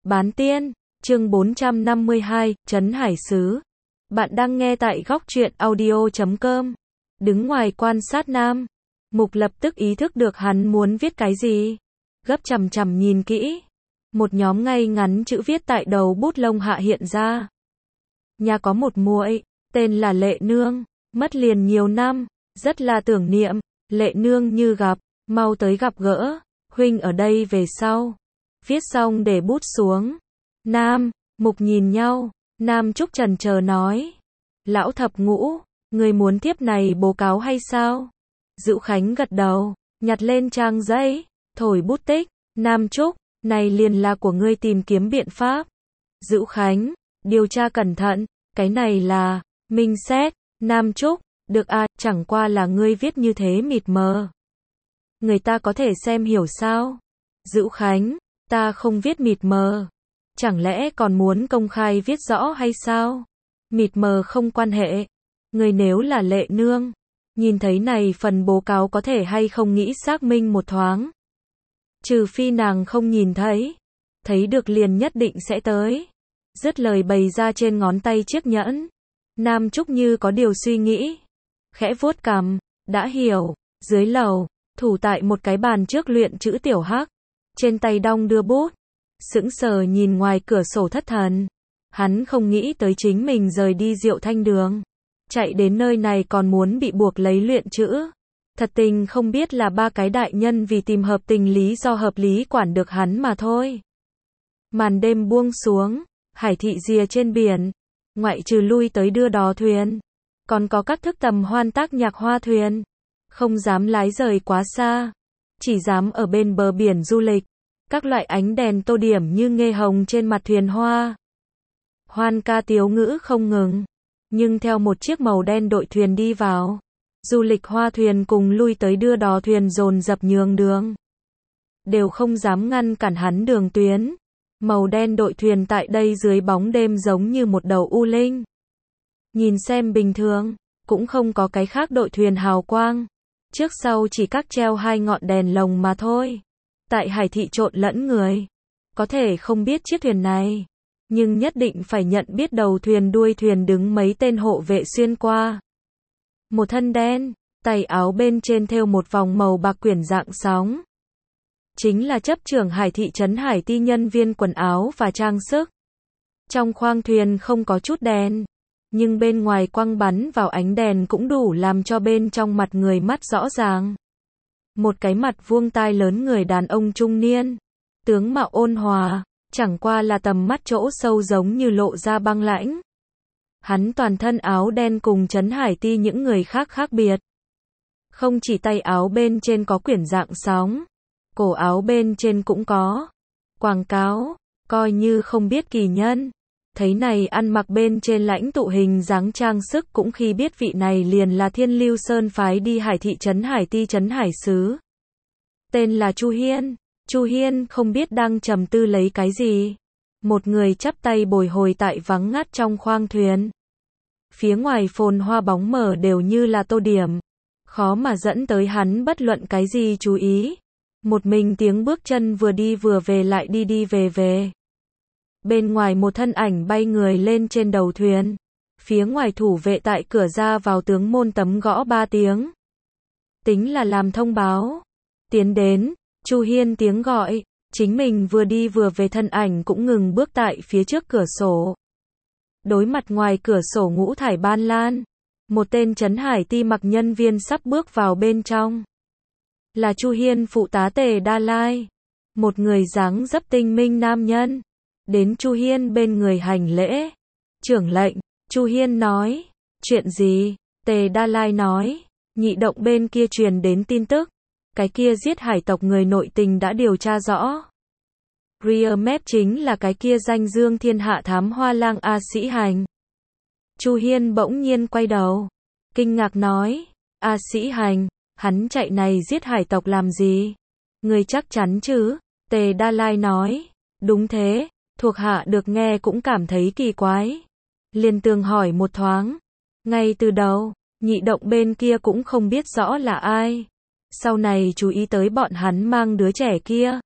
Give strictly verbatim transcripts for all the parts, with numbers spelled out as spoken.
Bán tiên, chương bốn trăm năm mươi hai, Trấn Hải Sứ. Bạn đang nghe tại góc truyện audio chấm com. Đứng ngoài quan sát Nam. Mục lập tức ý thức được hắn muốn viết cái gì. Gấp chằm chằm nhìn kỹ. Một nhóm ngay ngắn chữ viết tại đầu bút lông hạ hiện ra. Nhà có một muội, tên là Lệ Nương, mất liền nhiều năm, rất là tưởng niệm. Lệ Nương như gặp, mau tới gặp gỡ, huynh ở đây về sau. Viết xong để bút xuống. Nam, Mục nhìn nhau, Nam Trúc chần chờ nói. Lão thập ngũ, người muốn thiếp này bố cáo hay sao? Dữu Khánh gật đầu, nhặt lên trang giấy, thổi bút tích. Nam Trúc, này liền là của ngươi tìm kiếm biện pháp. Dữu Khánh, điều tra cẩn thận, cái này là, minh xét. Nam Trúc, được à, chẳng qua là ngươi viết như thế mịt mờ. Người ta có thể xem hiểu sao? Dữu Khánh, ta không viết mịt mờ. Chẳng lẽ còn muốn công khai viết rõ hay sao? Mịt mờ không quan hệ. Người nếu là Lệ Nương, nhìn thấy này phần bố cáo có thể hay không nghĩ xác minh một thoáng. Trừ phi nàng không nhìn thấy. Thấy được liền nhất định sẽ tới. Dứt lời bày ra trên ngón tay chiếc nhẫn. Nam Trúc như có điều suy nghĩ. Khẽ vuốt cằm, đã hiểu. Dưới lầu, thủ tại một cái bàn trước luyện chữ tiểu hắc. Trên tay đong đưa bút. Sững sờ nhìn ngoài cửa sổ thất thần. Hắn không nghĩ tới chính mình rời đi Diệu Thanh Đường. Chạy đến nơi này còn muốn bị buộc lấy luyện chữ. Thật tình không biết là ba cái đại nhân vì tìm hợp tình lý do hợp lý quản được hắn mà thôi. Màn đêm buông xuống, hải thị rìa trên biển. Ngoại trừ lui tới đưa đò thuyền. Còn có các thức tầm hoan tác nhạc hoa thuyền. Không dám lái rời quá xa. Chỉ dám ở bên bờ biển du lịch. Các loại ánh đèn tô điểm như nghê hồng trên mặt thuyền hoa. Hoan ca tiếu ngữ không ngừng. Nhưng theo một chiếc màu đen đội thuyền đi vào. Du lịch hoa thuyền cùng lui tới đưa đò thuyền dồn dập nhường đường. Đều không dám ngăn cản hắn đường tuyến. Màu đen đội thuyền tại đây dưới bóng đêm giống như một đầu u linh. Nhìn xem bình thường, cũng không có cái khác đội thuyền hào quang. Trước sau chỉ các treo hai ngọn đèn lồng mà thôi. Tại hải thị trộn lẫn người. Có thể không biết chiếc thuyền này. Nhưng nhất định phải nhận biết đầu thuyền đuôi thuyền đứng mấy tên hộ vệ xuyên qua. Một thân đen, tay áo bên trên thêu một vòng màu bạc quyển dạng sóng. Chính là chấp trưởng hải thị trấn Hải Ti nhân viên quần áo và trang sức. Trong khoang thuyền không có chút đèn. Nhưng bên ngoài quang bắn vào ánh đèn cũng đủ làm cho bên trong mặt người mắt rõ ràng. Một cái mặt vuông tai lớn người đàn ông trung niên. Tướng mạo ôn hòa, chẳng qua là tầm mắt chỗ sâu giống như lộ ra băng lãnh. Hắn toàn thân áo đen cùng trấn Hải Ti những người khác khác biệt. Không chỉ tay áo bên trên có quyển dạng sóng, cổ áo bên trên cũng có. Quảng cáo, coi như không biết kỳ nhân. Thấy này ăn mặc bên trên lãnh tụ hình dáng trang sức cũng khi biết vị này liền là Thiên Lưu Sơn phái đi hải thị trấn Hải Ti trấn Hải Sứ. Tên là Chu Hiên. Chu Hiên không biết đang trầm tư lấy cái gì. Một người chắp tay bồi hồi tại vắng ngắt trong khoang thuyền. Phía ngoài phồn hoa bóng mờ đều như là tô điểm. Khó mà dẫn tới hắn bất luận cái gì chú ý. Một mình tiếng bước chân vừa đi vừa về lại đi đi về về. Bên ngoài một thân ảnh bay người lên trên đầu thuyền. Phía ngoài thủ vệ tại cửa ra vào tướng môn tấm gõ ba tiếng. Tính là làm thông báo. Tiến đến, Chu Hiên tiếng gọi. Chính mình vừa đi vừa về thân ảnh cũng ngừng bước tại phía trước cửa sổ. Đối mặt ngoài cửa sổ ngũ thải ban lan. Một tên trấn Hải Ti mặc nhân viên sắp bước vào bên trong. Là Chu Hiên phụ tá Tề Đa Lai. Một người dáng dấp tinh minh nam nhân. Đến Chu Hiên bên người hành lễ. Trưởng lệnh, Chu Hiên nói. Chuyện gì? Tề Đa Lai nói. Nhị động bên kia truyền đến tin tức. Cái kia giết hải tộc người nội tình đã điều tra rõ. Rear Map chính là cái kia danh dương thiên hạ thám hoa lang A Sĩ Hành. Chu Hiên bỗng nhiên quay đầu. Kinh ngạc nói. A Sĩ Hành, hắn chạy này giết hải tộc làm gì? Người chắc chắn chứ? Tề Đa Lai nói. Đúng thế. Thuộc hạ được nghe cũng cảm thấy kỳ quái. Liền tường hỏi một thoáng. Ngay từ đầu, nhị động bên kia cũng không biết rõ là ai. Sau này chú ý tới bọn hắn mang đứa trẻ kia.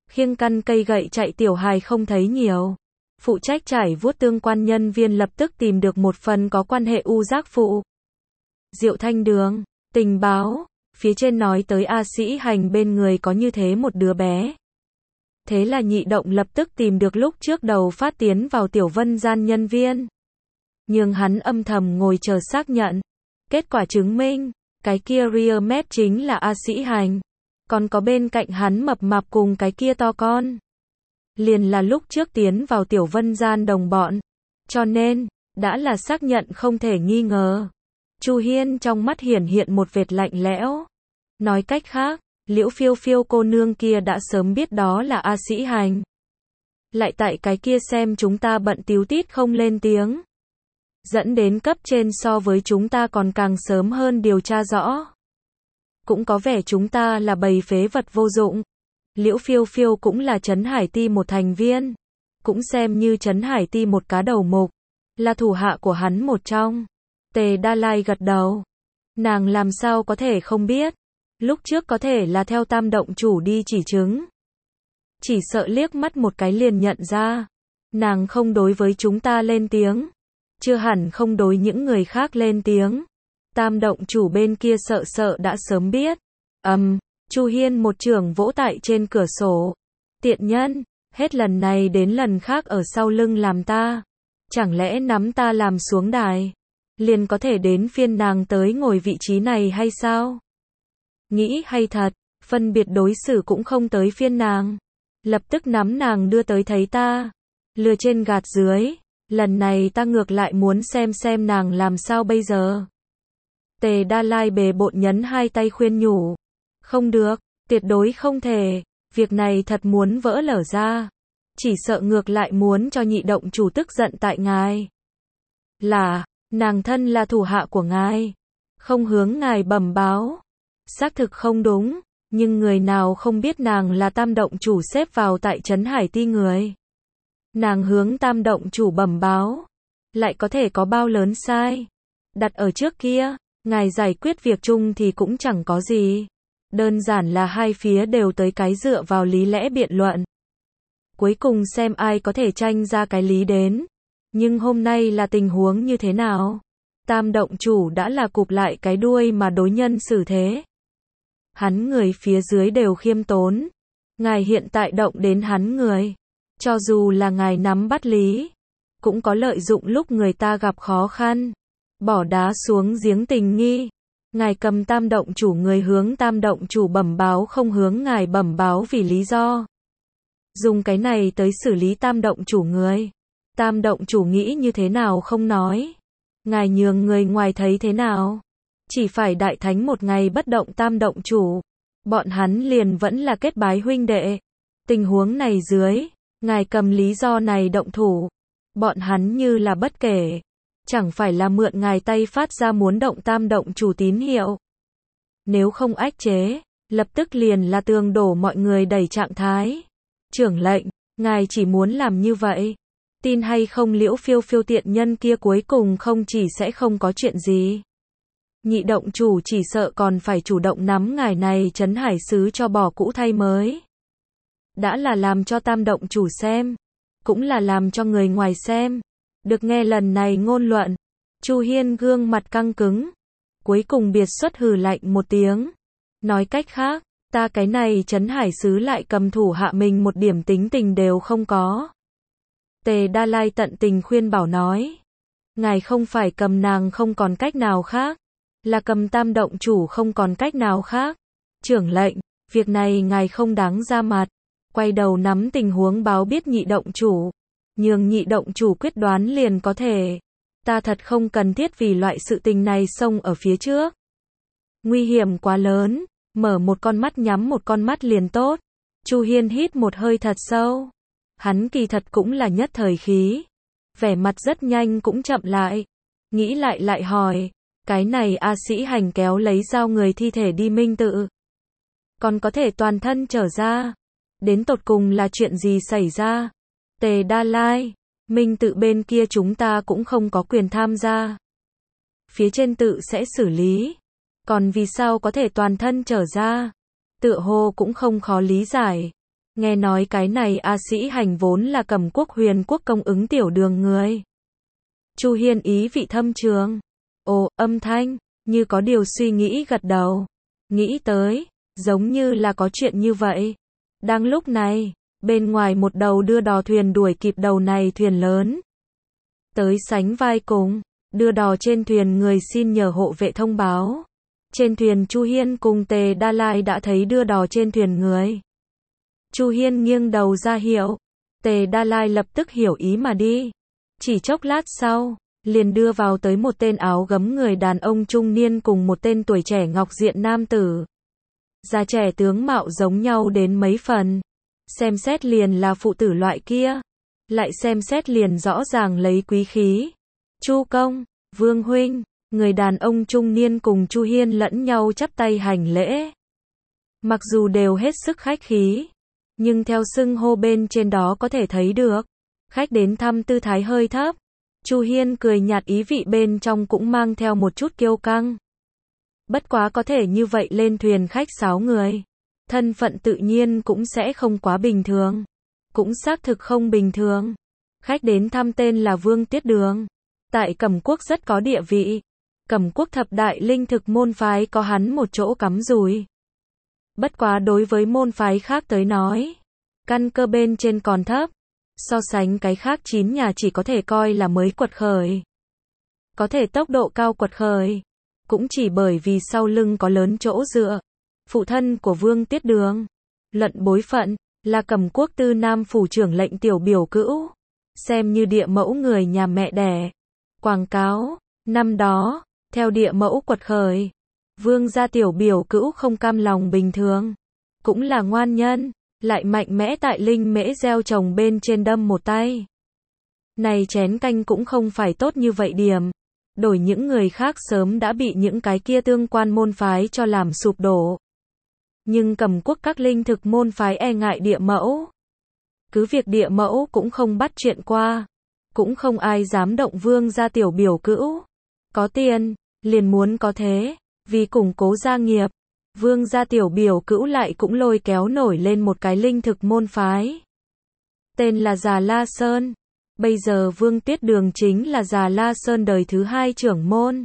khiêng căn cây gậy chạy tiểu hài không thấy nhiều. Phụ trách trải vuốt tương quan nhân viên lập tức tìm được một phần có quan hệ u giác phụ. Diệu Thanh Đường, tình báo, phía trên nói tới A Sĩ Hành bên người có như thế một đứa bé. Thế là Nhị Động lập tức tìm được lúc trước đầu phát tiến vào Tiểu Vân gian nhân viên. Nhưng hắn âm thầm ngồi chờ xác nhận. Kết quả chứng minh, cái kia rear map chính là A Sĩ Hành. Còn có bên cạnh hắn mập mạp cùng cái kia to con. Liền là lúc trước tiến vào Tiểu Vân gian đồng bọn. Cho nên, đã là xác nhận không thể nghi ngờ. Chu Hiên trong mắt hiển hiện một vệt lạnh lẽo. Nói cách khác, Liễu Phiêu Phiêu cô nương kia đã sớm biết đó là A Sĩ Hành. Lại tại cái kia xem chúng ta bận tíu tít không lên tiếng. Dẫn đến cấp trên so với chúng ta còn càng sớm hơn điều tra rõ. Cũng có vẻ chúng ta là bầy phế vật vô dụng. Liễu Phiêu Phiêu cũng là Trấn Hải Ti một thành viên. Cũng xem như Trấn Hải Ti một cá đầu mục. Là thủ hạ của hắn một trong. Tề Đa Lai gật đầu. Nàng làm sao có thể không biết. Lúc trước có thể là theo Tam động chủ đi chỉ chứng. Chỉ sợ liếc mắt một cái liền nhận ra. Nàng không đối với chúng ta lên tiếng. Chưa hẳn không đối những người khác lên tiếng. Tam động chủ bên kia sợ sợ đã sớm biết. Ầm, um, Chu Hiên một trường vỗ tại trên cửa sổ. Tiện nhân, hết lần này đến lần khác ở sau lưng làm ta. Chẳng lẽ nắm ta làm xuống đài, liền có thể đến phiên nàng tới ngồi vị trí này hay sao? Nghĩ hay thật, phân biệt đối xử cũng không tới phiên nàng. Lập tức nắm nàng đưa tới thấy ta. Lừa trên gạt dưới, lần này ta ngược lại muốn xem xem nàng làm sao bây giờ. Tề Đa Lai bề bộn nhấn hai tay khuyên nhủ. Không được, tuyệt đối không thể, việc này thật muốn vỡ lở ra. Chỉ sợ ngược lại muốn cho Nhị Động chủ tức giận tại ngài. Là, nàng thân là thủ hạ của ngài. Không hướng ngài bẩm báo. Xác thực không đúng, nhưng người nào không biết nàng là Tam động chủ xếp vào tại Trấn Hải Ti người. Nàng hướng Tam động chủ bẩm báo. Lại có thể có bao lớn sai. Đặt ở trước kia, ngài giải quyết việc chung thì cũng chẳng có gì. Đơn giản là hai phía đều tới cái dựa vào lý lẽ biện luận. Cuối cùng xem ai có thể tranh ra cái lý đến. Nhưng hôm nay là tình huống như thế nào? Tam động chủ đã là cụp lại cái đuôi mà đối nhân xử thế. Hắn người phía dưới đều khiêm tốn. Ngài hiện tại động đến hắn người. Cho dù là ngài nắm bắt lý, cũng có lợi dụng lúc người ta gặp khó khăn. Bỏ đá xuống giếng tình nghi. Ngài cầm Tam động chủ người hướng Tam động chủ bẩm báo không hướng ngài bẩm báo vì lý do. Dùng cái này tới xử lý Tam động chủ người. Tam động chủ nghĩ như thế nào không nói. Ngài nhường người ngoài thấy thế nào. Chỉ phải đại thánh một ngày bất động Tam động chủ. Bọn hắn liền vẫn là kết bái huynh đệ. Tình huống này dưới, ngài cầm lý do này động thủ. Bọn hắn như là bất kể. Chẳng phải là mượn ngài tay phát ra muốn động Tam động chủ tín hiệu. Nếu không ách chế, lập tức liền là tường đổ mọi người đẩy trạng thái. Trưởng lệnh, ngài chỉ muốn làm như vậy. Tin hay không Liễu Phiêu Phiêu tiện nhân kia cuối cùng không chỉ sẽ không có chuyện gì. Nhị động chủ chỉ sợ còn phải chủ động nắm ngài này Trấn Hải sứ cho bỏ cũ thay mới. Đã là làm cho Tam động chủ xem, cũng là làm cho người ngoài xem. Được nghe lần này ngôn luận, Chu Hiên gương mặt căng cứng. Cuối cùng biệt xuất hừ lạnh một tiếng. Nói cách khác, ta cái này Trấn Hải sứ lại cầm thủ hạ mình một điểm tính tình đều không có. Tề Đa Lai tận tình khuyên bảo nói. Ngài không phải cầm nàng không còn cách nào khác. Là cầm Tam động chủ không còn cách nào khác. Trưởng lệnh, việc này ngài không đáng ra mặt. Quay đầu nắm tình huống báo biết Nhị động chủ. Nhường Nhị động chủ quyết đoán liền có thể. Ta thật không cần thiết vì loại sự tình này xông ở phía trước. Nguy hiểm quá lớn. Mở một con mắt nhắm một con mắt liền tốt. Chu Hiên hít một hơi thật sâu. Hắn kỳ thật cũng là nhất thời khí. Vẻ mặt rất nhanh cũng chậm lại. Nghĩ lại lại hỏi. Cái này A Sĩ Hành kéo lấy dao người thi thể đi minh tự. Còn có thể toàn thân trở ra. Đến tột cùng là chuyện gì xảy ra? Tề Đa Lai. Minh tự bên kia chúng ta cũng không có quyền tham gia. Phía trên tự sẽ xử lý. Còn vì sao có thể toàn thân trở ra? Tựa hồ cũng không khó lý giải. Nghe nói cái này A Sĩ Hành vốn là Cẩm Quốc Huyền Quốc công ứng tiểu đường người. Chu Hiên ý vị thâm trường. Ồ, âm thanh, như có điều suy nghĩ gật đầu. Nghĩ tới, giống như là có chuyện như vậy. Đang lúc này, bên ngoài một đầu đưa đò thuyền đuổi kịp đầu này thuyền lớn. Tới sánh vai cùng, đưa đò trên thuyền người xin nhờ hộ vệ thông báo. Trên thuyền Chu Hiên cùng Tề Đa Lai đã thấy đưa đò trên thuyền người. Chu Hiên nghiêng đầu ra hiệu. Tề Đa Lai lập tức hiểu ý mà đi. Chỉ chốc lát sau, liền đưa vào tới một tên áo gấm người đàn ông trung niên cùng một tên tuổi trẻ ngọc diện nam tử. Già trẻ tướng mạo giống nhau đến mấy phần. Xem xét liền là phụ tử loại kia. Lại xem xét liền rõ ràng lấy quý khí. Chu công, Vương huynh, người đàn ông trung niên cùng Chu Hiên lẫn nhau chắp tay hành lễ. Mặc dù đều hết sức khách khí, nhưng theo xưng hô bên trên đó có thể thấy được, khách đến thăm tư thái hơi thấp. Chu Hiên cười nhạt ý vị bên trong cũng mang theo một chút kiêu căng. Bất quá có thể như vậy lên thuyền khách sáu người. Thân phận tự nhiên cũng sẽ không quá bình thường. Cũng xác thực không bình thường. Khách đến thăm tên là Vương Tiết Đường. Tại Cẩm Quốc rất có địa vị. Cẩm Quốc thập đại linh thực môn phái có hắn một chỗ cắm rùi. Bất quá đối với môn phái khác tới nói, căn cơ bên trên còn thấp. So sánh cái khác chín nhà chỉ có thể coi là mới quật khởi. Có thể tốc độ cao quật khởi. Cũng chỉ bởi vì sau lưng có lớn chỗ dựa. Phụ thân của Vương Tiết Đường, luận bối phận, là Cẩm Quốc tư nam phủ trưởng lệnh tiểu biểu cữu. Xem như địa mẫu người nhà mẹ đẻ. Quảng cáo, năm đó, theo địa mẫu quật khởi. Vương gia tiểu biểu cữu không cam lòng bình thường. Cũng là ngoan nhân, lại mạnh mẽ tại linh mễ gieo trồng bên trên đâm một tay. Này chén canh cũng không phải tốt như vậy điểm. Đổi những người khác sớm đã bị những cái kia tương quan môn phái cho làm sụp đổ. Nhưng Cẩm Quốc các linh thực môn phái e ngại địa mẫu. Cứ việc địa mẫu cũng không bắt chuyện qua. Cũng không ai dám động vương gia tiểu biểu cữu. Có tiền, liền muốn có thế, vì củng cố gia nghiệp. Vương gia tiểu biểu cữu lại cũng lôi kéo nổi lên một cái linh thực môn phái. Tên là Già La Sơn. Bây giờ Vương Tiết Đường chính là Già La Sơn đời thứ hai trưởng môn.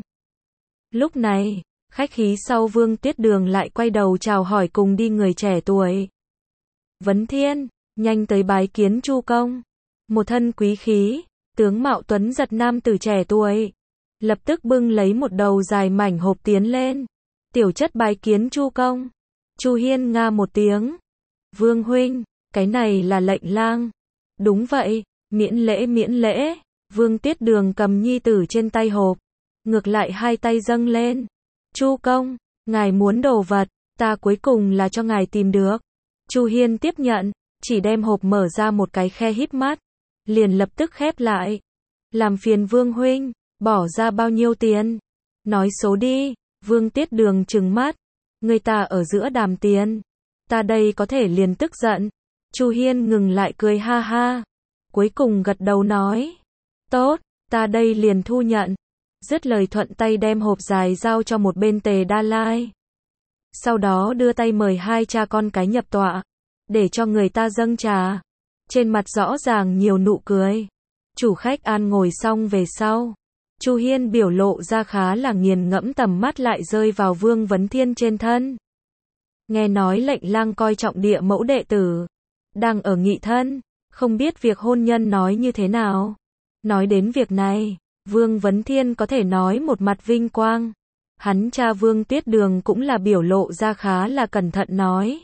Lúc này, khách khí sau Vương Tiết Đường lại quay đầu chào hỏi cùng đi người trẻ tuổi. Vấn Thiên, nhanh tới bái kiến Chu công. Một thân quý khí, tướng mạo tuấn giật nam tử trẻ tuổi. Lập tức bưng lấy một đầu dài mảnh hộp tiến lên. Tiểu chất bái kiến Chu công. Chu Hiên nga một tiếng. Vương huynh, cái này là lệnh lang. Đúng vậy, miễn lễ miễn lễ. Vương Tiết Đường cầm nhi tử trên tay hộp. Ngược lại hai tay dâng lên. Chu công, ngài muốn đồ vật, ta cuối cùng là cho ngài tìm được. Chu Hiên tiếp nhận, chỉ đem hộp mở ra một cái khe híp mắt. Liền lập tức khép lại. Làm phiền Vương huynh, bỏ ra bao nhiêu tiền? Nói số đi. Vương Tiết Đường trừng mắt. Người ta ở giữa đàm tiền. Ta đây có thể liền tức giận. Chu Hiên ngừng lại cười ha ha. Cuối cùng gật đầu nói. Tốt, ta đây liền thu nhận. Dứt lời thuận tay đem hộp dài giao cho một bên Tề Đa Lai. Sau đó đưa tay mời hai cha con cái nhập tọa. Để cho người ta dâng trà. Trên mặt rõ ràng nhiều nụ cười. Chủ khách an ngồi xong về sau. Chu Hiên biểu lộ ra khá là nghiền ngẫm, tầm mắt lại rơi vào Vương Vấn Thiên trên thân. Nghe nói lệnh lang coi trọng địa mẫu đệ tử. Đang ở nghị thân. Không biết việc hôn nhân nói như thế nào. Nói đến việc này, Vương Vấn Thiên có thể nói một mặt vinh quang. Hắn cha Vương Tiết Đường cũng là biểu lộ ra khá là cẩn thận nói.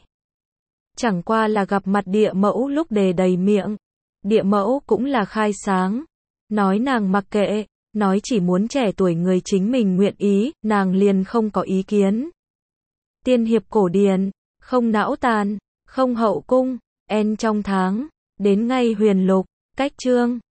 Chẳng qua là gặp mặt địa mẫu lúc đề đầy miệng. Địa mẫu cũng là khai sáng. Nói nàng mặc kệ, nói chỉ muốn trẻ tuổi người chính mình nguyện ý, nàng liền không có ý kiến. Tiên hiệp cổ điển, không não tàn, không hậu cung, en trong tháng, đến ngay huyền lục, cách chương.